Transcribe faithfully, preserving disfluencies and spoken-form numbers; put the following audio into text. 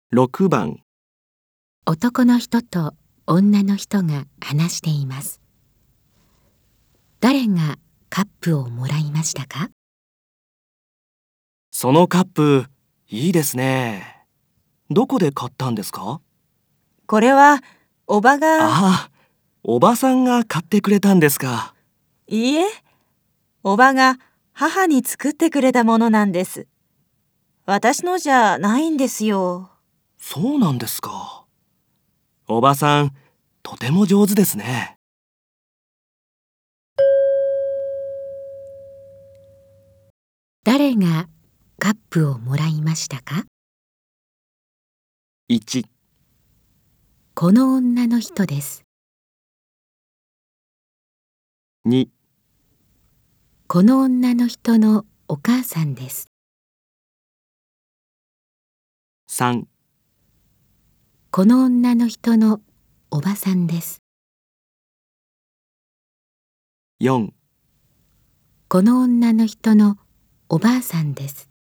ろくばん。 男の人と女の人が話しています。誰がカップをもらいましたか？ そのカップ、いいですね。どこで買ったんですか？ これは、おばが。 ああ、おばさんが買ってくれたんですか。 いいえ、おばが母に作ってくれたものなんです。私のじゃないんですよ。 そうなんですか。おばさん、とても上手ですね。 誰がカップをもらいましたか？ いち、 この女の人です。 に、 この女の人のお母さんです。 さん、 この女の人のおばさんです。 よん、 この女の人のおばあさんです。